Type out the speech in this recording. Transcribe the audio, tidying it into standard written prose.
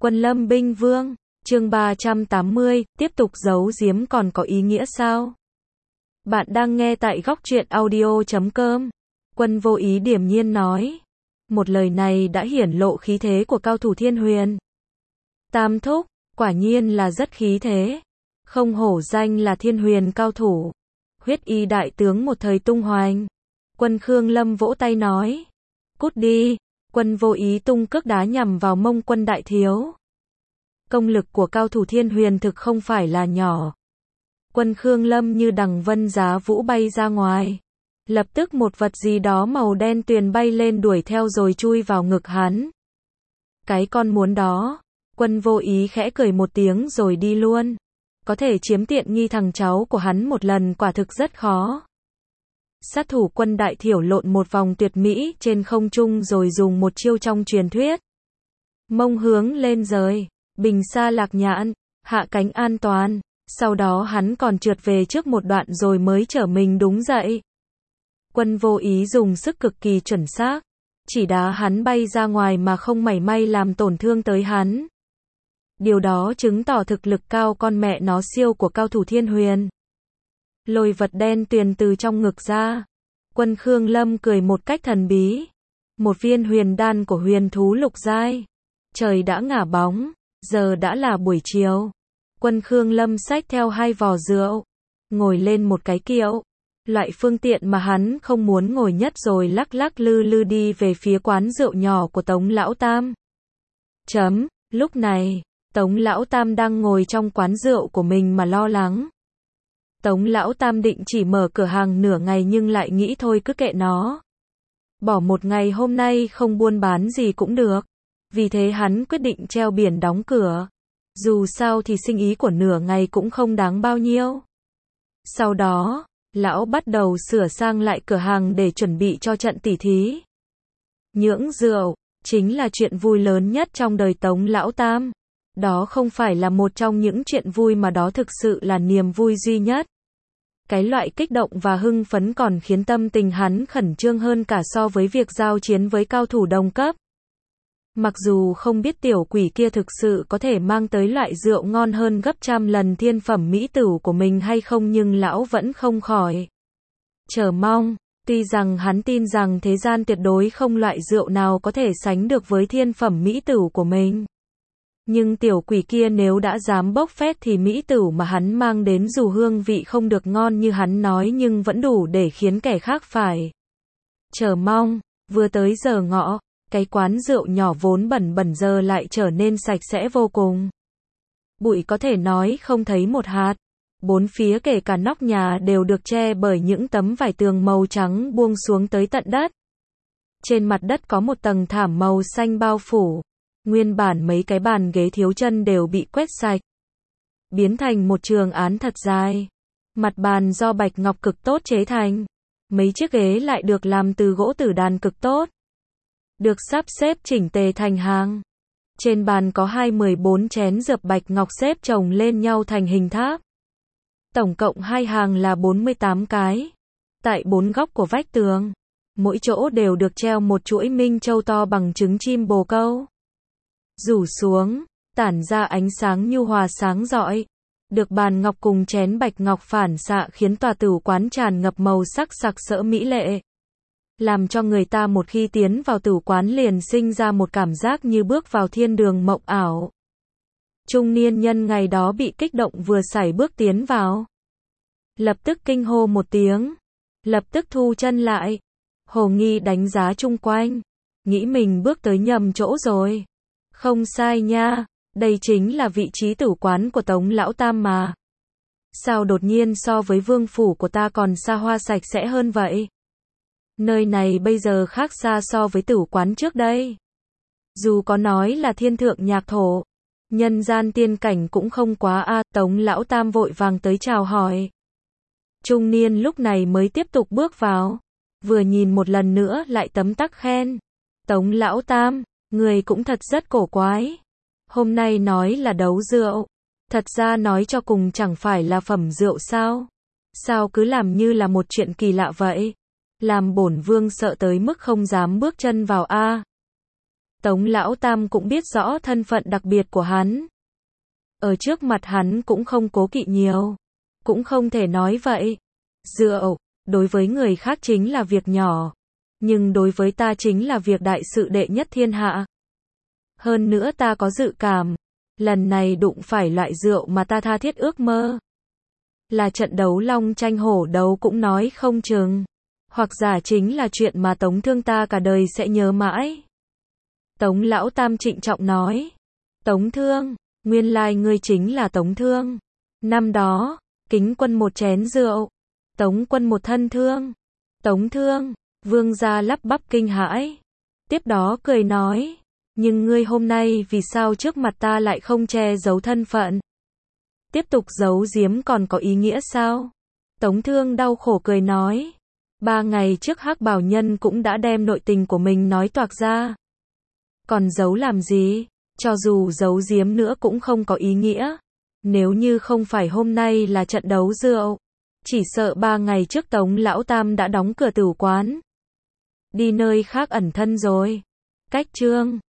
Quân Lâm binh vương, chương 380, tiếp tục giấu giếm còn có ý nghĩa sao? Bạn đang nghe tại góc truyện audio.com. Quân Vô Ý điềm nhiên nói. Một lời này đã hiển lộ khí thế của cao thủ Thiên Huyền. Tam thúc, quả nhiên là rất khí thế. Không hổ danh là Thiên Huyền cao thủ. Huyết y đại tướng một thời tung hoành. Quân Khương Lâm vỗ tay nói. Cút đi. Quân Vô Ý tung cước đá nhằm vào mông Quân đại thiếu. Công lực của cao thủ Thiên Huyền thực không phải là nhỏ. Quân Khương Lâm như đằng vân giá vũ bay ra ngoài. Lập tức một vật gì đó màu đen tuyền bay lên đuổi theo rồi chui vào ngực hắn. Cái con muốn đó. Quân Vô Ý khẽ cười một tiếng rồi đi luôn. Có thể chiếm tiện nghi thằng cháu của hắn một lần quả thực rất khó. Sát thủ Quân đại thiểu lộn một vòng tuyệt mỹ trên không trung rồi dùng một chiêu trong truyền thuyết. Mông hướng lên rời, bình xa lạc nhãn, hạ cánh an toàn. Sau đó hắn còn trượt về trước một đoạn rồi mới trở mình đúng dậy. Quân Vô Ý dùng sức cực kỳ chuẩn xác, chỉ đá hắn bay ra ngoài mà không mảy may làm tổn thương tới hắn. Điều đó chứng tỏ thực lực cao con mẹ nó siêu của cao thủ Thiên Huyền. Lôi vật đen tuyền từ trong ngực ra. Quân Khương Lâm cười một cách thần bí. Một viên huyền đan của huyền thú lục giai. Trời đã ngả bóng, giờ đã là buổi chiều. Quân Khương Lâm xách theo 2 vò rượu, ngồi lên một cái kiệu, loại phương tiện mà hắn không muốn ngồi nhất, rồi lắc lắc lư lư đi về phía quán rượu nhỏ của Tống Lão Tam. Lúc này, Tống Lão Tam đang ngồi trong quán rượu của mình mà lo lắng. Tống Lão Tam định chỉ mở cửa hàng nửa ngày nhưng lại nghĩ thôi cứ kệ nó. Bỏ một ngày hôm nay không buôn bán gì cũng được. Vì thế hắn quyết định treo biển đóng cửa. Dù sao thì sinh ý của nửa ngày cũng không đáng bao nhiêu. Sau đó, lão bắt đầu sửa sang lại cửa hàng để chuẩn bị cho trận tỉ thí. Nhưỡng rượu, chính là chuyện vui lớn nhất trong đời Tống Lão Tam. Đó không phải là một trong những chuyện vui mà đó thực sự là niềm vui duy nhất. Cái loại kích động và hưng phấn còn khiến tâm tình hắn khẩn trương hơn cả so với việc giao chiến với cao thủ đồng cấp. Mặc dù không biết tiểu quỷ kia thực sự có thể mang tới loại rượu ngon hơn gấp trăm lần thiên phẩm mỹ tửu của mình hay không, nhưng lão vẫn không khỏi chờ mong. Tuy rằng hắn tin rằng thế gian tuyệt đối không loại rượu nào có thể sánh được với thiên phẩm mỹ tửu của mình. Nhưng tiểu quỷ kia nếu đã dám bốc phét thì mỹ tửu mà hắn mang đến dù hương vị không được ngon như hắn nói nhưng vẫn đủ để khiến kẻ khác phải chờ mong. Vừa tới giờ ngọ, cái quán rượu nhỏ vốn bẩn bẩn giờ lại trở nên sạch sẽ vô cùng. Bụi có thể nói không thấy một hạt. Bốn phía kể cả nóc nhà đều được che bởi những tấm vải tường màu trắng buông xuống tới tận đất. Trên mặt đất có một tầng thảm màu xanh bao phủ. Nguyên bản mấy cái bàn ghế thiếu chân đều bị quét sạch, biến thành một trường án thật dài. Mặt bàn do bạch ngọc cực tốt chế thành. Mấy chiếc ghế lại được làm từ gỗ tử đàn cực tốt, được sắp xếp chỉnh tề thành hàng. Trên bàn có 14 chén dược bạch ngọc xếp chồng lên nhau thành hình tháp. Tổng cộng 2 hàng là 48 cái. Tại 4 góc của vách tường, mỗi chỗ đều được treo một chuỗi minh châu to bằng trứng chim bồ câu. Rủ xuống, tản ra ánh sáng nhu hòa sáng rọi. Được bàn ngọc cùng chén bạch ngọc phản xạ khiến tòa tửu quán tràn ngập màu sắc sặc sỡ mỹ lệ. Làm cho người ta một khi tiến vào tửu quán liền sinh ra một cảm giác như bước vào thiên đường mộng ảo. Trung niên nhân ngày đó bị kích động vừa sải bước tiến vào. Lập tức kinh hô một tiếng. Lập tức thu chân lại. Hồ nghi đánh giá chung quanh. Nghĩ mình bước tới nhầm chỗ rồi. Không sai nha. Đây chính là vị trí tửu quán của Tống Lão Tam mà. Sao đột nhiên so với vương phủ của ta còn xa hoa sạch sẽ hơn vậy? Nơi này bây giờ khác xa so với tửu quán trước đây. Dù có nói là thiên thượng nhạc thổ, nhân gian tiên cảnh cũng không quá a. Tống Lão Tam vội vàng tới chào hỏi. Trung niên lúc này mới tiếp tục bước vào. Vừa nhìn một lần nữa lại tấm tắc khen. Tống Lão Tam, người cũng thật rất cổ quái. Hôm nay nói là đấu rượu, thật ra nói cho cùng chẳng phải là phẩm rượu sao? Sao cứ làm như là một chuyện kỳ lạ vậy? Làm bổn vương sợ tới mức không dám bước chân vào a. Tống Lão Tam cũng biết rõ thân phận đặc biệt của hắn. Ở trước mặt hắn cũng không cố kỵ nhiều. Cũng không thể nói vậy. Rượu, đối với người khác chính là việc nhỏ. Nhưng đối với ta chính là việc đại sự đệ nhất thiên hạ. Hơn nữa ta có dự cảm. Lần này đụng phải loại rượu mà ta tha thiết ước mơ. Là trận đấu long tranh hổ đấu cũng nói không chừng. Hoặc giả chính là chuyện mà Tống Thương ta cả đời sẽ nhớ mãi. Tống Lão Tam trịnh trọng nói. Tống Thương, nguyên lai ngươi chính là Tống Thương. Năm đó, Kính Quân một chén rượu. Tống Quân một thân thương. Tống Thương, vương gia lắp bắp kinh hãi. Tiếp đó cười nói. Nhưng ngươi hôm nay vì sao trước mặt ta lại không che giấu thân phận? Tiếp tục giấu giếm còn có ý nghĩa sao? Tống Thương đau khổ cười nói. 3 ngày trước Hắc Bảo Nhân cũng đã đem nội tình của mình nói toạc ra. Còn giấu làm gì? Cho dù giấu giếm nữa cũng không có ý nghĩa. Nếu như không phải hôm nay là trận đấu rượu, chỉ sợ 3 ngày trước Tống Lão Tam đã đóng cửa tử quán. Đi nơi khác ẩn thân rồi. Cách chương